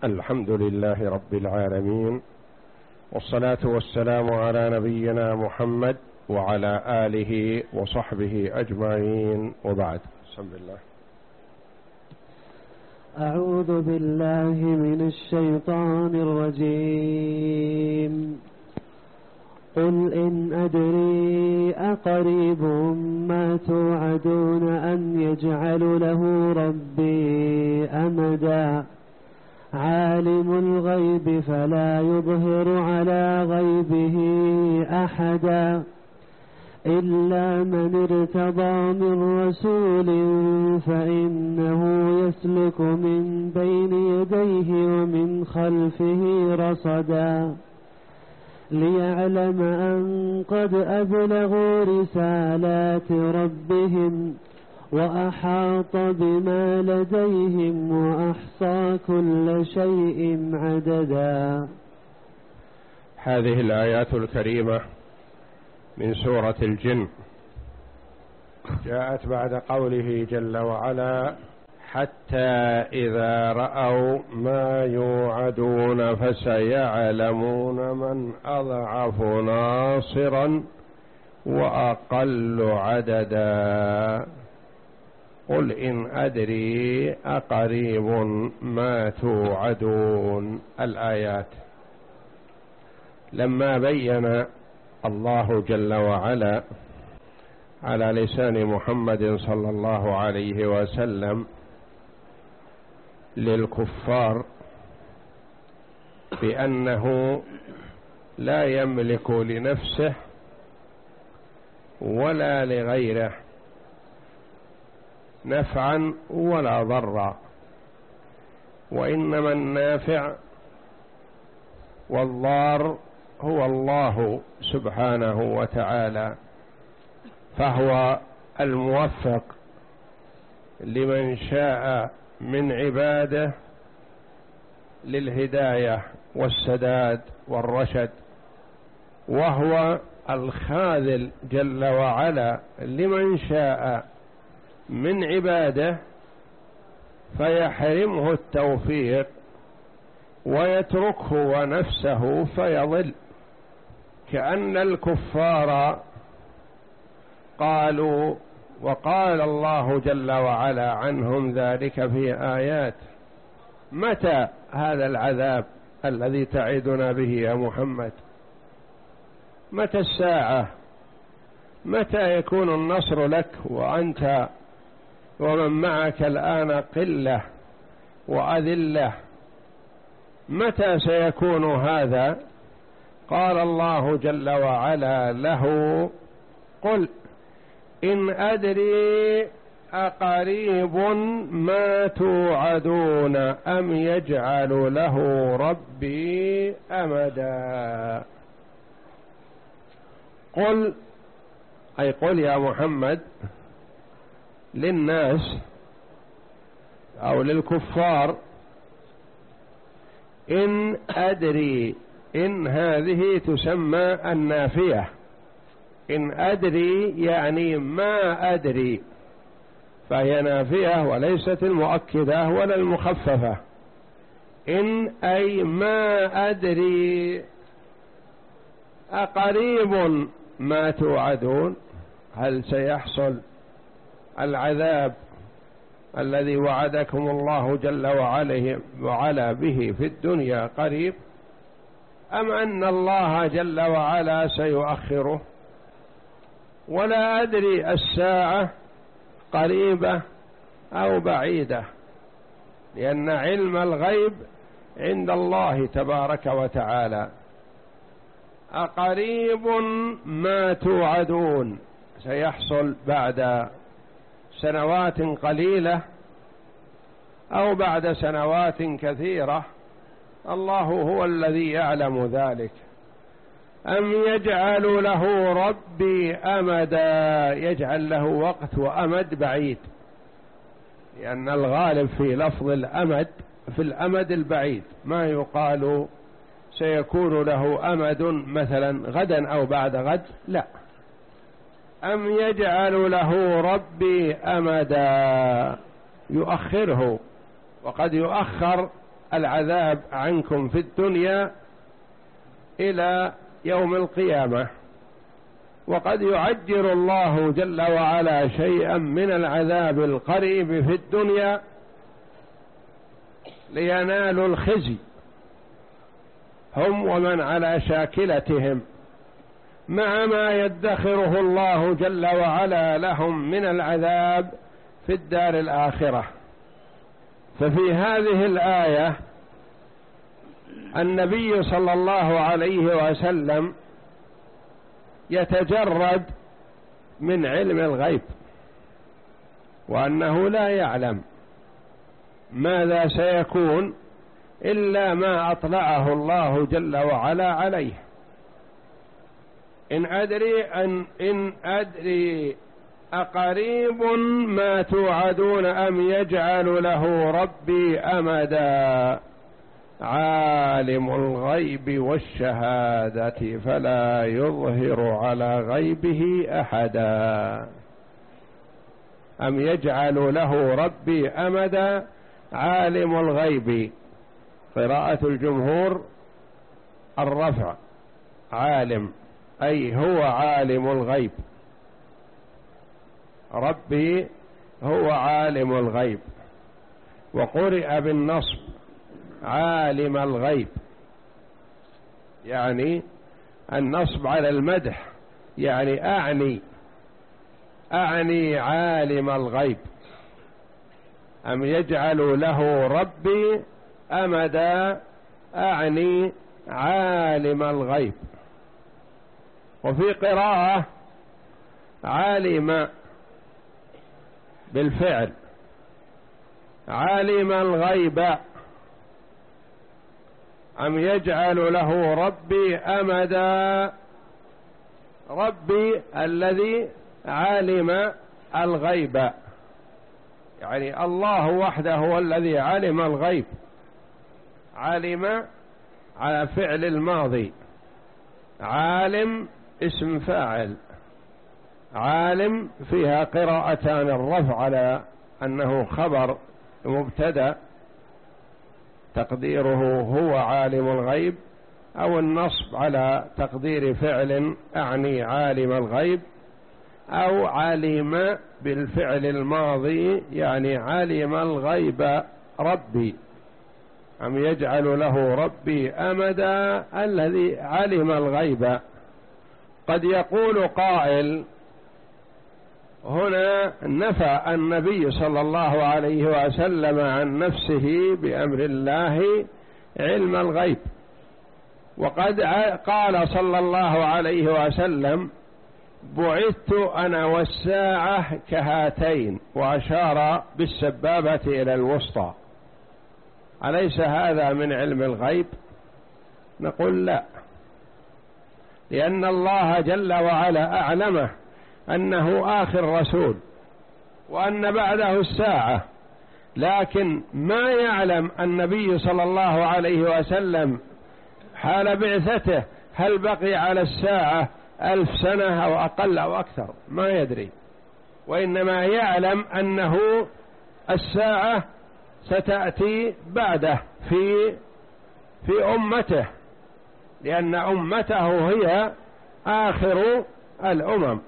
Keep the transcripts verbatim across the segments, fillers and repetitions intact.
الحمد لله رب العالمين، والصلاة والسلام على نبينا محمد وعلى آله وصحبه أجمعين، وبعد. بسم الله. أعوذ بالله من الشيطان الرجيم. قل إن أدري أقريب ما توعدون أم يجعل له ربي أمدا عالم الغيب فلا يظهر على غيبه أحدا إلا من ارتضى من رسول فإنه يسلك من بين يديه ومن خلفه رصدا ليعلم أن قد أبلغوا رسالات ربهم وأحاط بما لديهم وأحصى كل شيء عددا. هذه الآيات الكريمة من سورة الجن جاءت بعد قوله جل وعلا: حتى إذا رأوا ما يوعدون فسيعلمون من أضعف ناصرا وأقل عددا قل إن أدري أقريب ما توعدون. الآيات لما بين الله جل وعلا على لسان محمد صلى الله عليه وسلم للكفار بأنه لا يملك لنفسه ولا لغيره نفعا ولا ضرا، وإنما النافع والضار هو الله سبحانه وتعالى، فهو الموفق لمن شاء من عباده للهداية والسداد والرشد، وهو الخاذل جل وعلا لمن شاء من عباده فيحرمه التوفيق ويتركه ونفسه فيضل. كأن الكفار قالوا، وقال الله جل وعلا عنهم ذلك في آيات: متى هذا العذاب الذي تعدنا به يا محمد؟ متى الساعة؟ متى يكون النصر لك وأنت ومن معك الآن قلة وأذلة؟ متى سيكون هذا؟ قال الله جل وعلا له: قل إن أدري أقريب ما توعدون أم يجعل له ربي أمدا. قل أي قل يا محمد للناس أو للكفار: إن أدري، إن هذه تسمى النافية، إن أدري يعني ما أدري، فهي نافية وليست المؤكدة ولا المخففة. إن أي ما أدري أقريب ما توعدون، هل سيحصل العذاب الذي وعدكم الله جل وعلا به في الدنيا قريب، أم أن الله جل وعلا سيؤخره؟ ولا أدري الساعة قريبة أو بعيدة، لأن علم الغيب عند الله تبارك وتعالى. أقريب ما توعدون سيحصل بعد سنوات قليلة أو بعد سنوات كثيرة، الله هو الذي يعلم ذلك. أم يجعل له ربي أمدا، يجعل له وقت وأمد بعيد، لأن الغالب في لفظ الأمد في الأمد البعيد، ما يقال سيكون له أمد مثلا غدا أو بعد غد، لا. أم يجعل له ربي أمدا، يؤخره، وقد يؤخر العذاب عنكم في الدنيا إلى يوم القيامة. وقد يعجل الله جل وعلا شيئا من العذاب القريب في الدنيا لينالوا الخزي هم ومن على شاكلتهم، مع ما يدخره الله جل وعلا لهم من العذاب في الدار الآخرة. ففي هذه الآية النبي صلى الله عليه وسلم يتجرد من علم الغيب، وأنه لا يعلم ماذا سيكون إلا ما أطلعه الله جل وعلا عليه. إن أدري أن إن أدري أقريب ما توعدون أم يجعل له ربي أمدا عالم الغيب والشهادة فلا يظهر على غيبه أحدا. أم يجعل له ربي أمدا عالم الغيب، قراءة الجمهور الرفع، عالم أي هو عالم الغيب، ربي هو عالم الغيب. وقرئ بالنصب عالم الغيب، يعني النصب على المدح، يعني أعني أعني عالم الغيب. أم يجعل له ربي أمدا أعني عالم الغيب. وفي قراءة عالم بالفعل عالم الغيب. أم يجعل له ربي أمدا، ربي الذي علم الغيب، يعني الله وحده هو الذي علم الغيب. علم على فعل الماضي، عالم اسم فاعل، عالم فيها قراءتان، الرفع على أنه خبر مبتدأ تقديره هو عالم الغيب، أو النصب على تقدير فعل أعني عالم الغيب، أو علم بالفعل الماضي يعني علم الغيب ربي. أم يجعل له ربي أمدا الذي علم الغيب. قد يقول قائل هنا نفى النبي صلى الله عليه وسلم عن نفسه بأمر الله علم الغيب، وقد قال صلى الله عليه وسلم بعثت أنا والساعة كهاتين، وأشار بالسبابة إلى الوسطى. أليس هذا من علم الغيب؟ نقول لا، لأن الله جل وعلا أعلمه أنه آخر رسول وأن بعده الساعة، لكن ما يعلم النبي صلى الله عليه وسلم حال بعثته هل بقي على الساعة ألف سنة أو أقل أو أكثر، ما يدري. وإنما يعلم أنه الساعة ستأتي بعده في في أمته، لأن أمته هي آخر الأمم.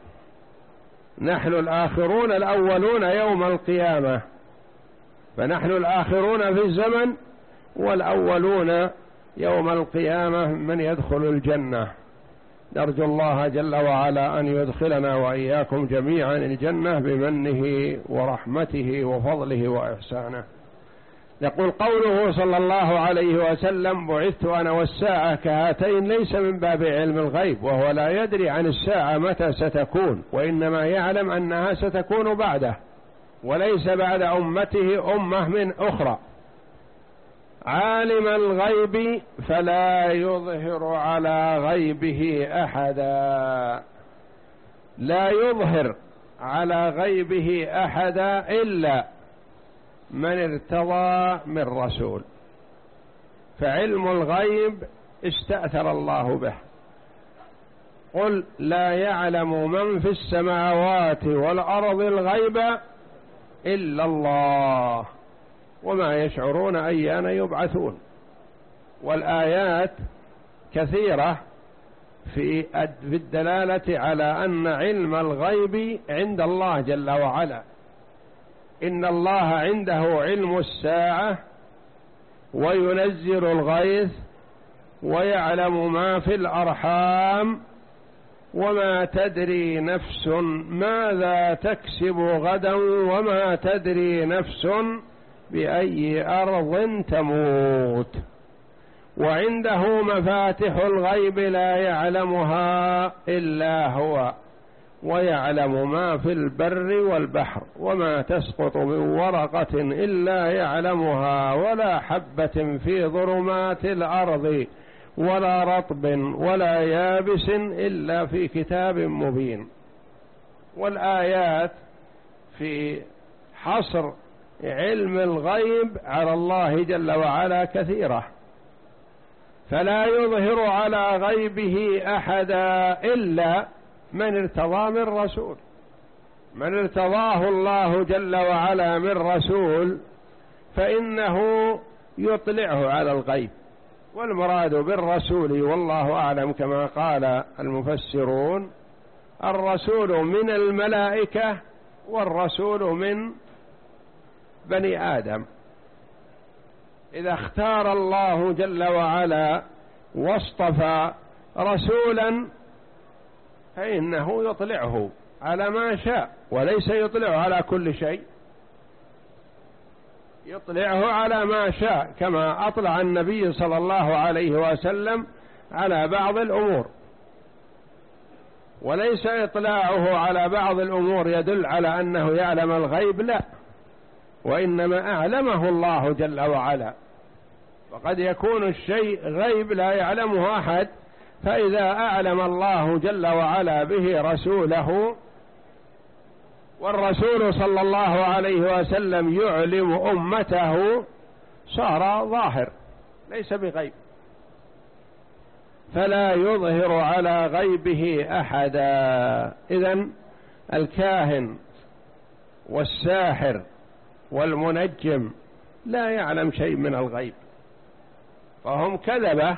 نحن الآخرون الأولون يوم القيامة، فنحن الآخرون في الزمن والأولون يوم القيامة من يدخل الجنة. نرجو الله جل وعلا أن يدخلنا وإياكم جميعا الجنة بمنه ورحمته وفضله وإحسانه. يقول قوله صلى الله عليه وسلم بعثت أنا والساعة كهاتين ليس من باب علم الغيب، وهو لا يدري عن الساعة متى ستكون، وإنما يعلم أنها ستكون بعده، وليس بعد أمته أمة من أخرى. عالم الغيب فلا يظهر على غيبه أحدا، لا يظهر على غيبه أحدا إلا من ارتضى من رسول. فعلم الغيب استأثر الله به. قل لا يعلم من في السماوات والأرض الغيب إلا الله. وما يشعرون أيان يبعثون. والآيات كثيرة في الدلالة على أن علم الغيب عند الله جل وعلا. إن الله عنده علم الساعة وينزل الغيث ويعلم ما في الأرحام وما تدري نفس ماذا تكسب غدا وما تدري نفس بأي أرض تموت. وعنده مفاتح الغيب لا يعلمها إلا هو ويعلم ما في البر والبحر وما تسقط من ورقة إلا يعلمها ولا حبة في ظلمات الأرض ولا رطب ولا يابس إلا في كتاب مبين. والآيات في حصر علم الغيب على الله جل وعلا كثيرة، فلا يظهر على غيبه أحدا إلا من ارتضى من رسول. من ارتضاه الله جل وعلا من رسول فإنه يطلعه على الغيب. والمراد بالرسول والله أعلم كما قال المفسرون الرسول من الملائكة والرسول من بني آدم. إذا اختار الله جل وعلا واصطفى رسولا فإنه يطلعه على ما شاء، وليس يطلعه على كل شيء، يطلعه على ما شاء، كما أطلع النبي صلى الله عليه وسلم على بعض الأمور. وليس إطلاعه على بعض الأمور يدل على أنه يعلم الغيب، لا، وإنما أعلمه الله جل وعلا. وقد يكون الشيء غيب لا يعلمه أحد، فإذا أعلم الله جل وعلا به رسوله والرسول صلى الله عليه وسلم يعلم أمته صار ظاهر ليس بغيب. فلا يظهر على غيبه أحدا. إذن الكاهن والساحر والمنجم لا يعلم شيء من الغيب، فهم كذبة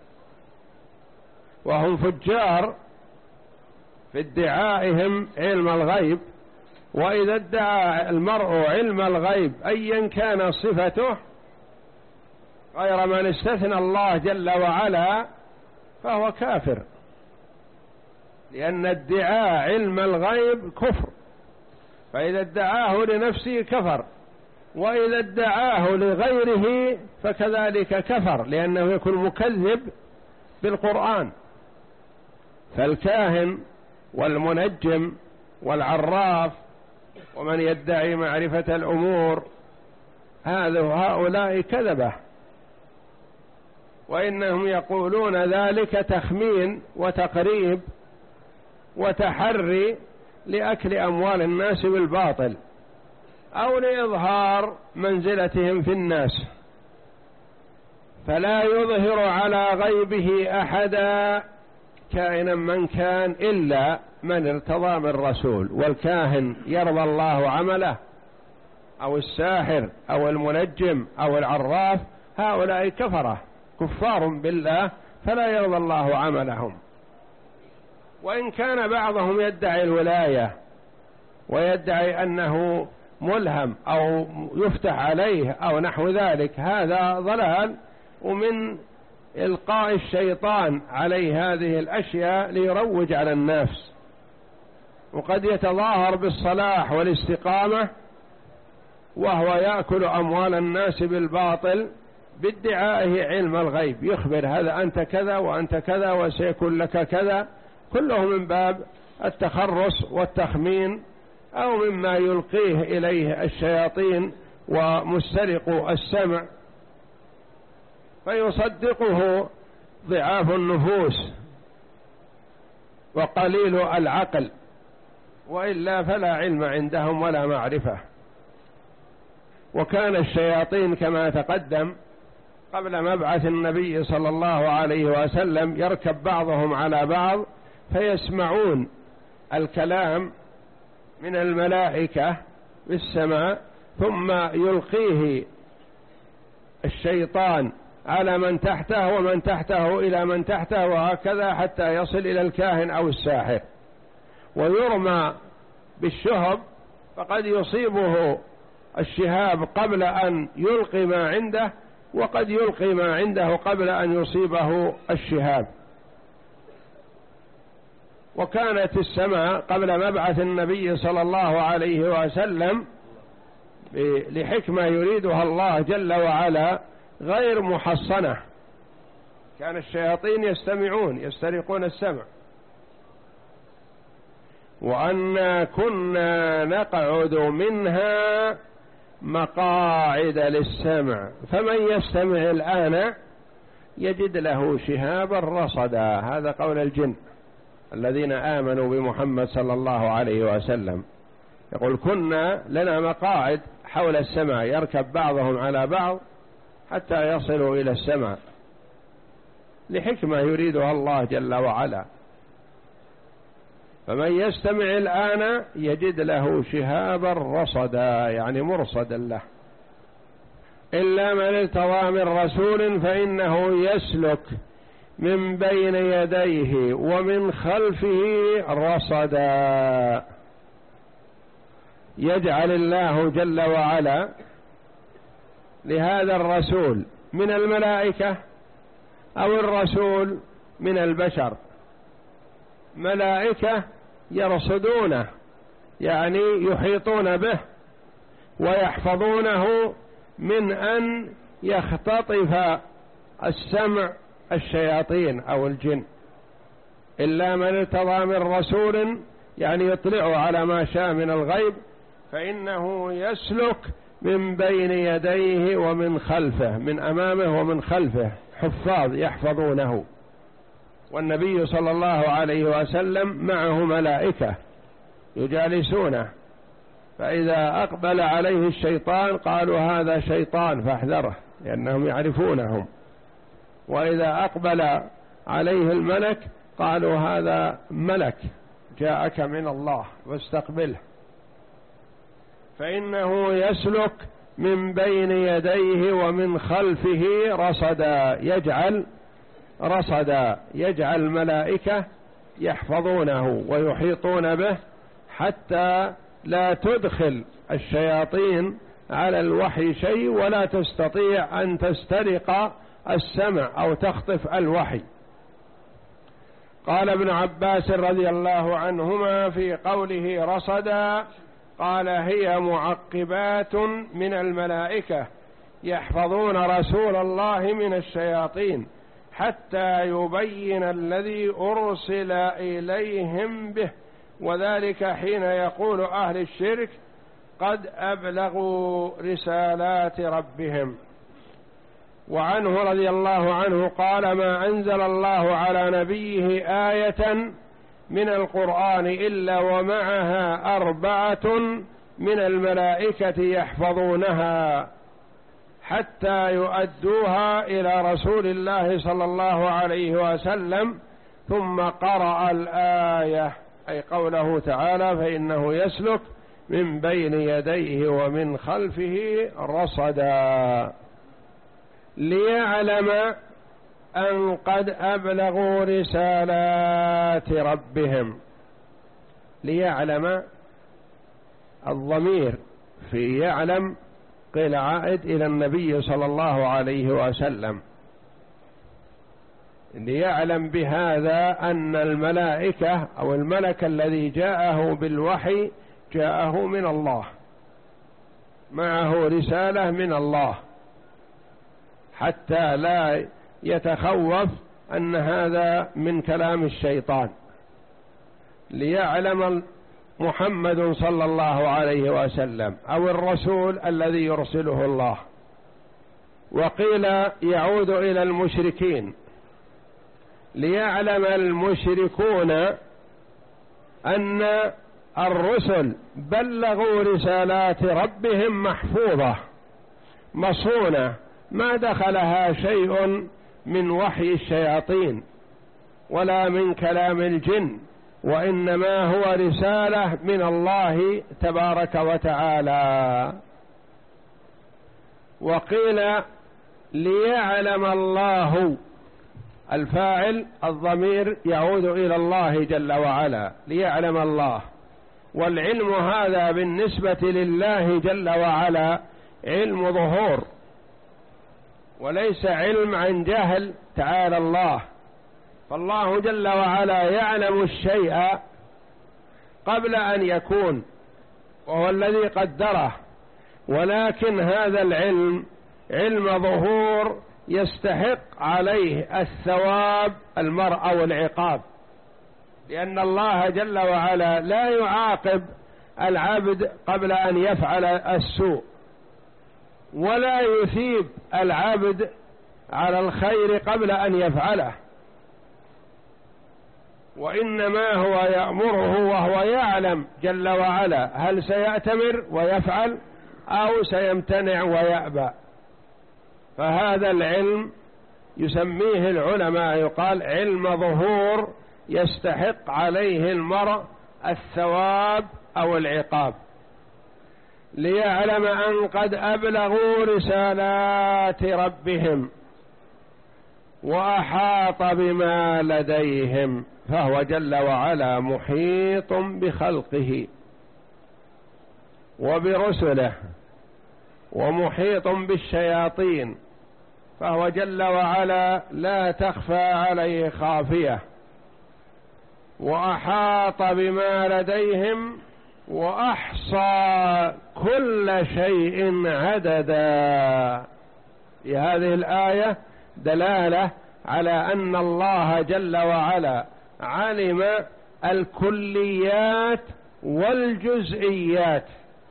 وهم فجار في ادعائهم علم الغيب. وإذا ادعى المرء علم الغيب أيا كان صفته غير من استثنى الله جل وعلا فهو كافر، لأن ادعاء علم الغيب كفر. فإذا ادعاه لنفسه كفر، وإذا ادعاه لغيره فكذلك كفر، لأنه يكون مكذب بالقرآن. فالكاهن والمنجم والعراف ومن يدعي معرفة الأمور هذا هؤلاء كذبة، وإنهم يقولون ذلك تخمين وتقريب وتحري لأكل أموال الناس بالباطل أو لإظهار منزلتهم في الناس. فلا يظهر على غيبه أحدا كائنا من كان إلا من ارتضى من رسول. والكاهن يرضى الله عمله، أو الساحر أو المنجم أو العراف، هؤلاء كفرة كفار بالله فلا يرضى الله عملهم. وإن كان بعضهم يدعي الولاية ويدعي أنه ملهم أو يفتح عليه أو نحو ذلك، هذا ضلال ومن إلقاء الشيطان عليه هذه الأشياء ليروج على النفس. وقد يتظاهر بالصلاح والاستقامة وهو يأكل أموال الناس بالباطل بادعائه علم الغيب، يخبر هذا أنت كذا وأنت كذا وسيكون لك كذا، كله من باب التخرص والتخمين أو مما يلقيه إليه الشياطين ومسترق السمع، فيصدقه ضعاف النفوس وقليل العقل، وإلا فلا علم عندهم ولا معرفة. وكان الشياطين كما تقدم قبل مبعث النبي صلى الله عليه وسلم يركب بعضهم على بعض فيسمعون الكلام من الملائكة بالسماء ثم يلقيه الشيطان على من تحته ومن تحته إلى من تحته، وهكذا حتى يصل إلى الكاهن أو الساحر، ويرمى بالشهب، فقد يصيبه الشهاب قبل أن يلقي ما عنده، وقد يلقي ما عنده قبل أن يصيبه الشهاب. وكانت السماء قبل مبعث النبي صلى الله عليه وسلم لحكمة يريدها الله جل وعلا غير محصنة، كان الشياطين يستمعون يسترقون السمع. وأنا كنا نقعد منها مقاعد للسمع فمن يستمع الآن يجد له شهابا رصدا. هذا قول الجن الذين آمنوا بمحمد صلى الله عليه وسلم، يقول كنا لنا مقاعد حول السماء يركب بعضهم على بعض حتى يصلوا إلى السماء، لحكمة يريدها الله جل وعلا. فمن يستمع الآن يجد له شهابا رصدا، يعني مرصدا له. إلا من ارتضى من رسول فإنه يسلك من بين يديه ومن خلفه رصدا. يجعل الله جل وعلا لهذا الرسول من الملائكة أو الرسول من البشر ملائكة يرصدونه، يعني يحيطون به ويحفظونه من أن يختطف السمع الشياطين أو الجن. إلا من ارتضى من رسول يعني يطلع على ما شاء من الغيب فإنه يسلك من بين يديه ومن خلفه، من أمامه ومن خلفه حفاظ يحفظونه. والنبي صلى الله عليه وسلم معه ملائكة يجالسونه، فإذا أقبل عليه الشيطان قالوا هذا شيطان فاحذره لأنهم يعرفونهم، وإذا أقبل عليه الملك قالوا هذا ملك جاءك من الله واستقبله. فإنه يسلك من بين يديه ومن خلفه رصدا، يجعل رصدا يجعل ملائكة يحفظونه ويحيطون به حتى لا تدخل الشياطين على الوحي شيء ولا تستطيع أن تسترق السمع أو تخطف الوحي. قال ابن عباس رضي الله عنهما في قوله رصدا قال هي معقبات من الملائكة يحفظون رسول الله من الشياطين حتى يبين الذي أرسل إليهم به، وذلك حين يقول أهل الشرك قد أبلغوا رسالات ربهم. وعنه رضي الله عنه قال ما أنزل الله على نبيه آية من القرآن إلا ومعها أربعة من الملائكة يحفظونها حتى يؤدوها إلى رسول الله صلى الله عليه وسلم، ثم قرأ الآية أي قوله تعالى فإنه يسلك من بين يديه ومن خلفه رصدا، ليعلم أن قد أبلغوا رسالات ربهم. ليعلم الضمير في يعلم قيل عائد إلى النبي صلى الله عليه وسلم، ليعلم بهذا أن الملائكة أو الملك الذي جاءه بالوحي جاءه من الله، معه رسالة من الله، حتى لا يتخوف أن هذا من كلام الشيطان. ليعلم محمد صلى الله عليه وسلم أو الرسول الذي يرسله الله. وقيل يعود إلى المشركين، ليعلم المشركون أن الرسل بلغوا رسالات ربهم محفوظة مصونة ما دخلها شيء من وحي الشياطين ولا من كلام الجن، وإنما هو رسالة من الله تبارك وتعالى. وقيل ليعلم الله، الفاعل الضمير يعود إلى الله جل وعلا، ليعلم الله، والعلم هذا بالنسبة لله جل وعلا علم ظهور وليس علم عن جهل تعالى الله. فالله جل وعلا يعلم الشيء قبل أن يكون، وهو الذي قدره، ولكن هذا العلم علم ظهور يستحق عليه الثواب المرء أو العقاب، لأن الله جل وعلا لا يعاقب العبد قبل أن يفعل السوء، ولا يثيب العبد على الخير قبل أن يفعله، وإنما هو يأمره وهو يعلم جل وعلا هل سيأتمر ويفعل أو سيمتنع ويأبى. فهذا العلم يسميه العلماء يقال علم ظهور يستحق عليه المرء الثواب أو العقاب. ليعلم أن قد أبلغوا رسالات ربهم وأحاط بما لديهم، فهو جل وعلا محيط بخلقه وبرسله ومحيط بالشياطين، فهو جل وعلا لا تخفى عليه خافية. وأحاط بما لديهم وأحصى كل شيء عددا. في هذه الآية دلالة على أن الله جل وعلا علم الكليات والجزئيات،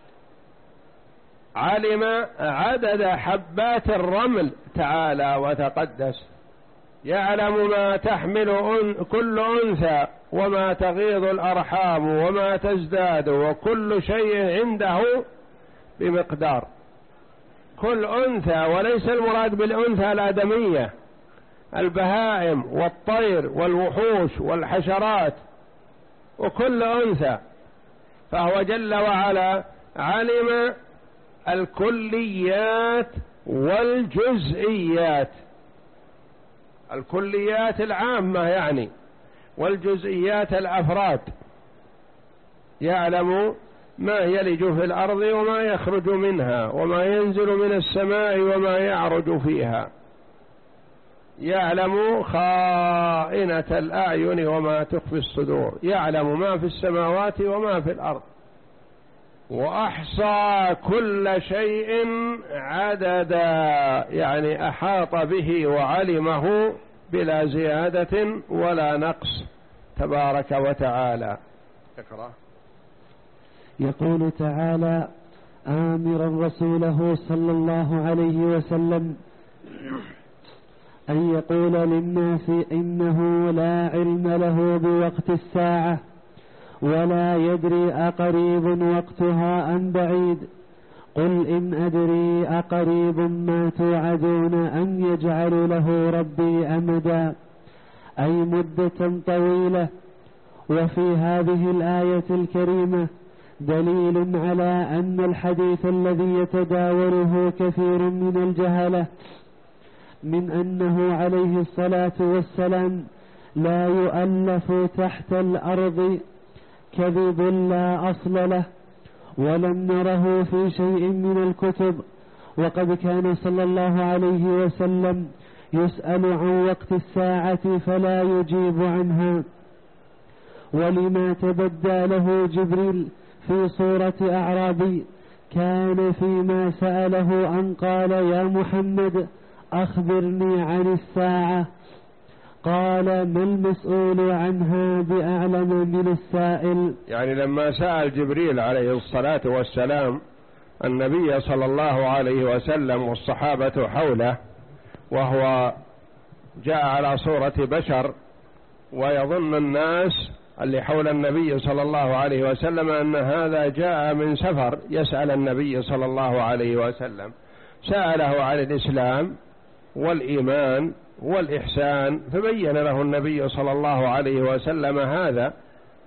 علم عدد حبات الرمل تعالى وتقدس، يعلم ما تحمل كل أنثى وما تغيض الأرحام وما تزداد، وكل شيء عنده بمقدار. كل أنثى، وليس المراد بالأنثى الآدمية، البهائم والطير والوحوش والحشرات وكل أنثى، فهو جل وعلا علم الكليات والجزئيات. الكليات العامة يعني، والجزئيات الأفراد، يعلم ما يلج في الأرض وما يخرج منها وما ينزل من السماء وما يعرج فيها، يعلم خائنة الأعين وما تخفي الصدور، يعلم ما في السماوات وما في الأرض. وأحصى كل شيء عددا، يعني أحاط به وعلمه بلا زيادة ولا نقص تبارك وتعالى. اقرأ. يقول تعالى آمرا رسوله صلى الله عليه وسلم أن يقول للناس إنه لا علم له بوقت الساعة ولا يدري أقريب وقتها أم بعيد، قل إن أدري أقريب ما توعدون أم يجعل له ربي أمدا، أي مدة طويلة. وفي هذه الآية الكريمة دليل على أن الحديث الذي يتداوله كثير من الجهلة من أنه عليه الصلاة والسلام لا يؤلف تحت الأرض كذب لا أصل له، ولم نره في شيء من الكتب. وقد كان صلى الله عليه وسلم يسأل عن وقت الساعة فلا يجيب عنها، ولما تبدى له جبريل في صورة أعرابي كان فيما سأله أن قال يا محمد أخبرني عن الساعة، قال ما المسؤول عنها بأعلم من السائل. يعني لما سأل جبريل عليه الصلاة والسلام النبي صلى الله عليه وسلم والصحابة حوله، وهو جاء على صورة بشر، ويظن الناس اللي حول النبي صلى الله عليه وسلم أن هذا جاء من سفر يسأل النبي صلى الله عليه وسلم، سأله عن الإسلام والإيمان والإحسان، فبين له النبي صلى الله عليه وسلم هذا،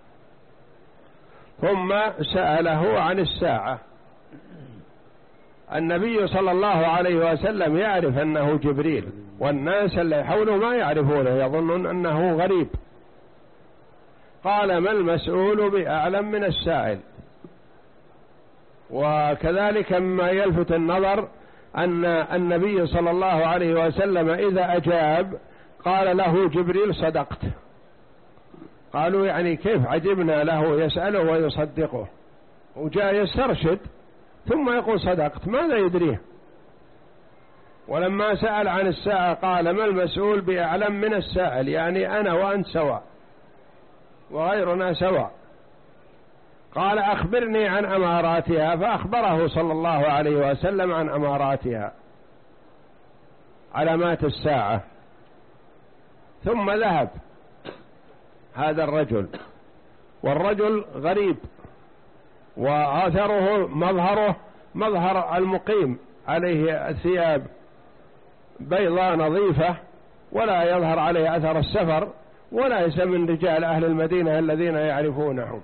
ثم سأله عن الساعة النبي صلى الله عليه وسلم يعرف أنه جبريل، والناس اللي حوله ما يعرفونه، يظنون أنه غريب. قال: ما المسؤول بأعلم من السائل. وكذلك مما يلفت النظر أن النبي صلى الله عليه وسلم إذا أجاب قال له جبريل: صدقت. قالوا: يعني كيف عجبنا له يسأله ويصدقه، وجاء يسترشد ثم يقول صدقت، ماذا يدريه؟ ولما سأل عن الساعة قال: ما المسؤول بأعلم من السائل، يعني أنا وأنت سواء وغيرنا سواء. قال: أخبرني عن أماراتها، فأخبره صلى الله عليه وسلم عن أماراتها، علامات الساعة. ثم ذهب هذا الرجل، والرجل غريب، وآثره مظهره مظهر المقيم، عليه الثياب بيضاء نظيفة، ولا يظهر عليه أثر السفر، وليس من رجال أهل المدينة الذين يعرفونهم.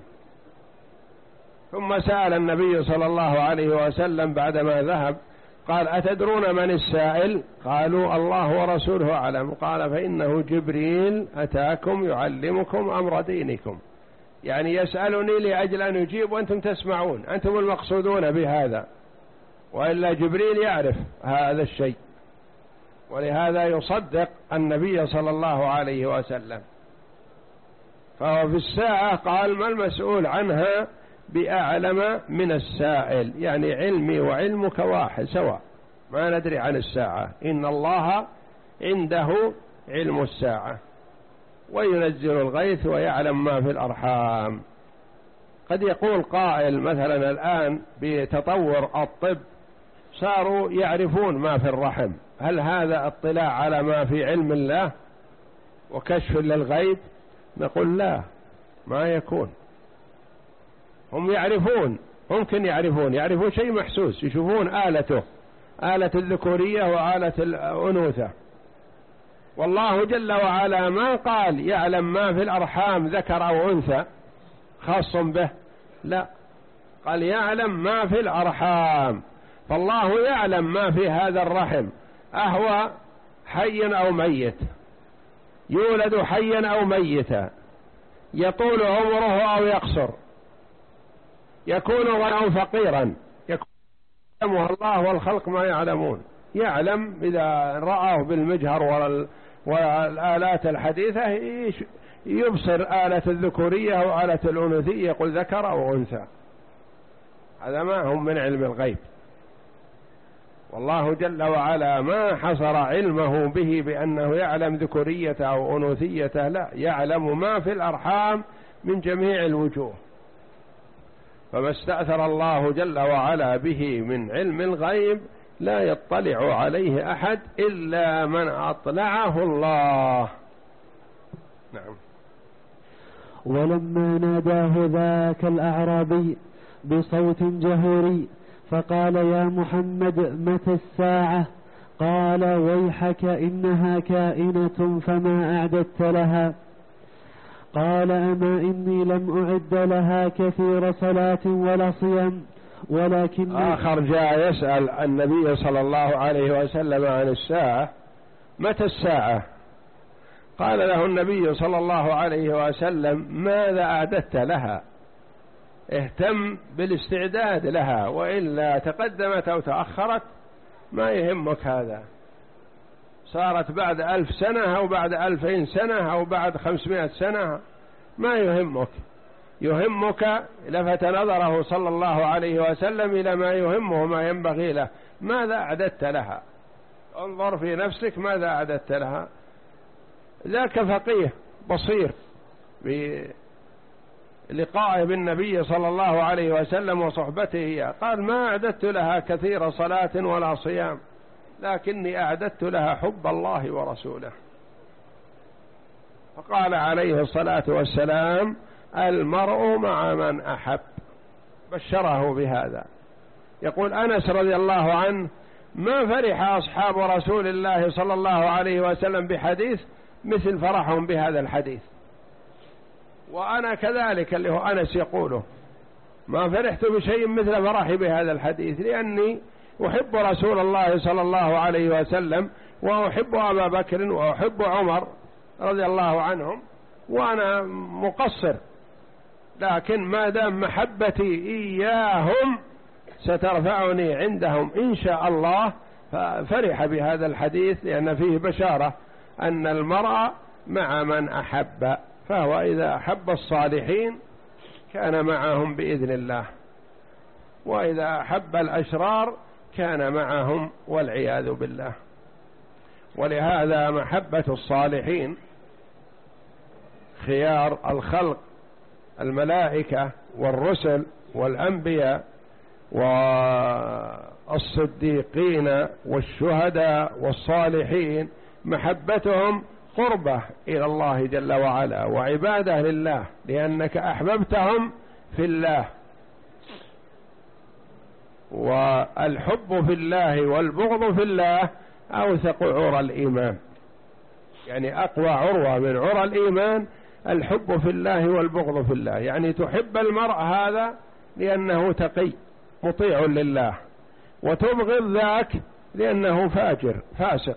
ثم سأل النبي صلى الله عليه وسلم بعدما ذهب قال: أتدرون من السائل؟ قالوا: الله ورسوله أعلم. قال: فإنه جبريل أتاكم يعلمكم أمر دينكم، يعني يسألني لأجل أن يجيب وأنتم تسمعون، أنتم المقصودون بهذا، وإلا جبريل يعرف هذا الشيء، ولهذا يصدق النبي صلى الله عليه وسلم. فهو في الساعة قال: ما المسؤول عنها بأعلم من السائل، يعني علمي وعلمك واحد سواء، ما ندري عن الساعة، إن الله عنده علم الساعة وينزل الغيث ويعلم ما في الأرحام. قد يقول قائل مثلا الآن بتطور الطب صاروا يعرفون ما في الرحم، هل هذا اطلاع على ما في علم الله وكشف للغيب؟ نقول لا، ما يكون. هم يعرفون، ممكن يعرفون يعرفون شيء محسوس، يشوفون آلته، آلة الذكورية وآلة الأنوثة. والله جل وعلا ما قال يعلم ما في الأرحام ذكر أو أنثى خاص به، لا، قال يعلم ما في الأرحام. فالله يعلم ما في هذا الرحم، أهو حي أو ميت، يولد حيا أو ميتا، يطول عمره أو يقصر، يكون غنى أو فقيرا، يعلمها الله والخلق ما يعلمون. يعلم إذا رآه بالمجهر والآلات الحديثة يبصر آلة الذكورية وآلة الأنوثية، يقول ذكر أو أنثى، هذا ما هم من علم الغيب. والله جل وعلا ما حصر علمه به بأنه يعلم ذكورية أو أنوثية، لا، يعلم ما في الأرحام من جميع الوجوه. فما استأثر الله جل وعلا به من علم الغيب لا يطلع عليه أحد إلا من أطلعه الله. نعم. ولما ناداه ذاك الأعرابي بصوت جهوري فقال: يا محمد متى الساعة؟ قال: ويحك إنها كائنة فما أعددت لها. قال: أما إني لم أعد لها كثير صلاة ولا صيام، ولكن آخر جاء يسأل النبي صلى الله عليه وسلم عن الساعة: متى الساعة؟ قال له النبي صلى الله عليه وسلم: ماذا أعددت لها؟ اهتم بالاستعداد لها، وإلا تقدمت أو تأخرت ما يهمك هذا، صارت بعد ألف سنة أو بعد ألفين سنة أو بعد خمسمائة سنة ما يهمك. يهمك، لفت نظره صلى الله عليه وسلم إلى ما يهمه ما ينبغي له، ماذا أعددت لها؟ انظر في نفسك ماذا أعددت لها. ذاك فقيه بصير بلقائه بالنبي صلى الله عليه وسلم وصحبته، قال: ما أعددت لها كثير صلاة ولا صيام، لكني أعددت لها حب الله ورسوله. فقال عليه الصلاة والسلام: المرء مع من أحب، بشره بهذا. يقول أنس رضي الله عنه: ما فرح أصحاب رسول الله صلى الله عليه وسلم بحديث مثل فرحهم بهذا الحديث، وأنا كذلك اللي هو أنس يقوله: ما فرحت بشيء مثل فرحي بهذا الحديث، لأني أحب رسول الله صلى الله عليه وسلم وأحب أبا بكر وأحب عمر رضي الله عنهم وأنا مقصر، لكن ما دام محبتي إياهم سترفعني عندهم إن شاء الله. ففرح بهذا الحديث لأن فيه بشارة أن المرء مع من أحب، فهو إذا أحب الصالحين كان معهم بإذن الله، وإذا أحب الأشرار كان معهم والعياذ بالله. ولهذا محبة الصالحين خيار الخلق الملائكة والرسل والأنبياء والصديقين والشهداء والصالحين محبتهم قربة إلى الله جل وعلا وعبادة لله، لأنك أحببتهم في الله. والحب في الله والبغض في الله أوثق عرى الإيمان، يعني أقوى عروة من عرى الإيمان الحب في الله والبغض في الله. يعني تحب المرء هذا لأنه تقي مطيع لله، وتبغض ذاك لأنه فاجر فاسق.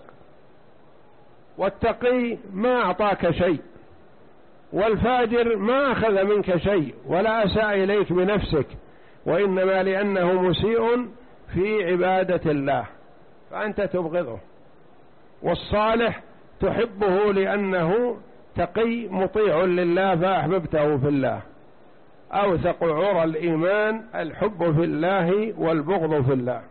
والتقي ما أعطاك شيء، والفاجر ما أخذ منك شيء ولا أساء إليك بنفسك، وإنما لأنه مسيء في عبادة الله فأنت تبغضه. والصالح تحبه لأنه تقي مطيع لله فأحببته في الله. أوثق عرى الإيمان الحب في الله والبغض في الله.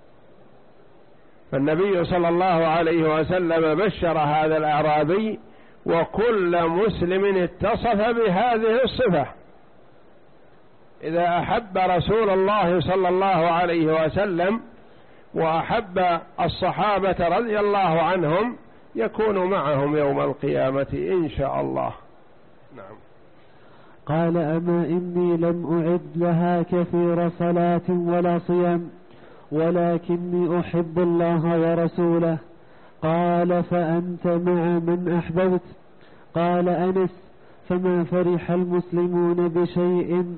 فالنبي صلى الله عليه وسلم بشر هذا الأعرابي وكل مسلم اتصف بهذه الصفة. إذا أحب رسول الله صلى الله عليه وسلم وأحب الصحابة رضي الله عنهم يكون معهم يوم القيامة إن شاء الله. نعم. قال أما إني لم أعد لها كثير صلاة ولا صيام ولكني أحب الله ورسوله. قال فأنت مع من أحببت. قال أنس فما فرح المسلمون بشيء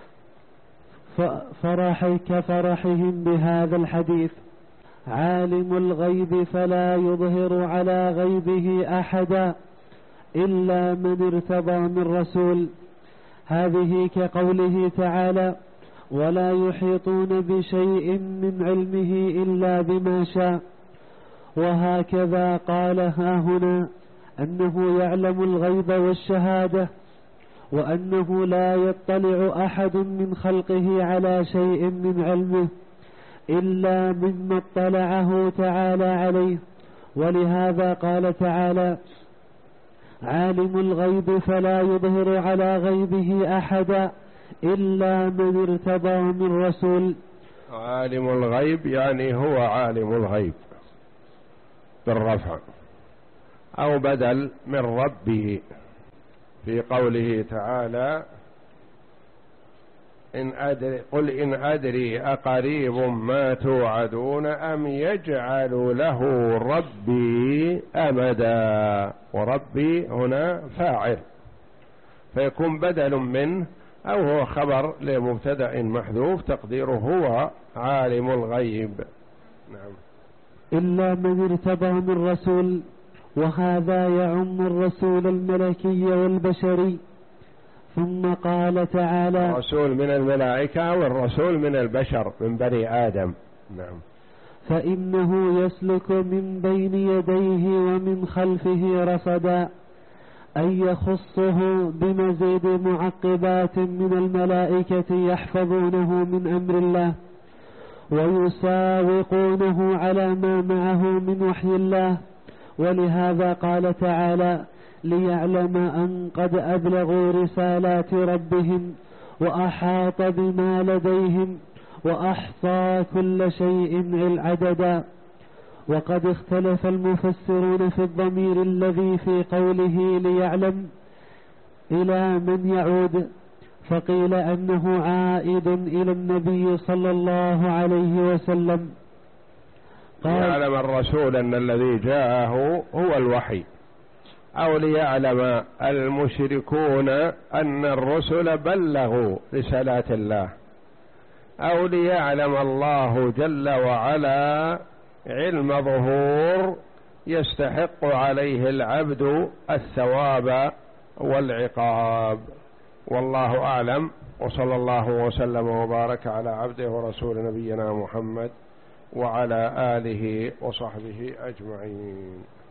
فرح كفرحهم بهذا الحديث. عالم الغيب فلا يظهر على غيبه أحدا إلا من ارتضى من رسول. هذه كقوله تعالى ولا يحيطون بشيء من علمه إلا بما شاء. وهكذا قال ها هنا أنه يعلم الغيب والشهادة، وأنه لا يطلع أحد من خلقه على شيء من علمه إلا مما اطلعه تعالى عليه. ولهذا قال تعالى عالم الغيب فلا يظهر على غيبه أحدا إلا من ارتضى من رسول. عالم الغيب يعني هو عالم الغيب بالرفع، أو بدل من ربه في قوله تعالى إن أدري قل إن أدري أقريب ما توعدون أم يجعل له ربي أمدا. وربي هنا فاعل فيكون بدل منه أو هو خبر لمبتدأ محذوف تقديره هو عالم الغيب. نعم. إلا من ارتضى من رسول، وهذا يعم الرسول الملكي والبشري. ثم قال تعالى الرسول من الملائكة والرسول من البشر من بني آدم. نعم. فإنه يسلك من بين يديه ومن خلفه رصدا، أي يخصه بمزيد معقبات من الملائكة يحفظونه من أمر الله ويساوقونه على ما معه من وحي الله. ولهذا قال تعالى ليعلم أن قد أبلغوا رسالات ربهم وأحاط بما لديهم وأحصى كل شيء عددا. وقد اختلف المفسرون في الضمير الذي في قوله ليعلم إلى من يعود، فقيل أنه عائد إلى النبي صلى الله عليه وسلم. قال ليعلم الرسول أن الذي جاءه هو الوحي، أو ليعلم المشركون أن الرسل بلغوا رسالات الله أو ليعلم الله جل وعلا علم ظهور يستحق عليه العبد الثواب والعقاب. والله أعلم، وصلى الله وسلم وبارك على عبده ورسول نبينا محمد وعلى آله وصحبه أجمعين.